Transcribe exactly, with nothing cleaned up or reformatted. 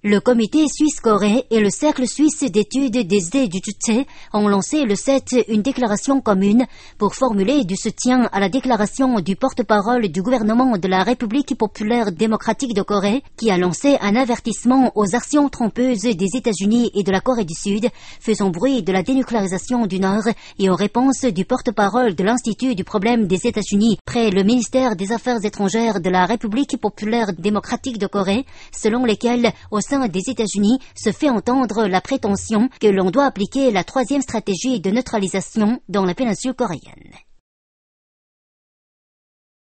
Le comité suisse-coréen et le cercle suisse d'études des idées du Juche ont lancé le sept une déclaration commune pour formuler du soutien à la déclaration du porte-parole du gouvernement de la République populaire démocratique de Corée qui a lancé un avertissement aux actions trompeuses des États-Unis et de la Corée du Sud faisant bruit de la dénucléarisation du Nord et aux réponses du porte-parole de l'Institut du problème des États-Unis près le ministère des Affaires étrangères de la République populaire démocratique de Corée, selon lesquelles au sein des États-Unis se fait entendre la prétention que l'on doit appliquer la troisième stratégie de neutralisation dans la péninsule coréenne.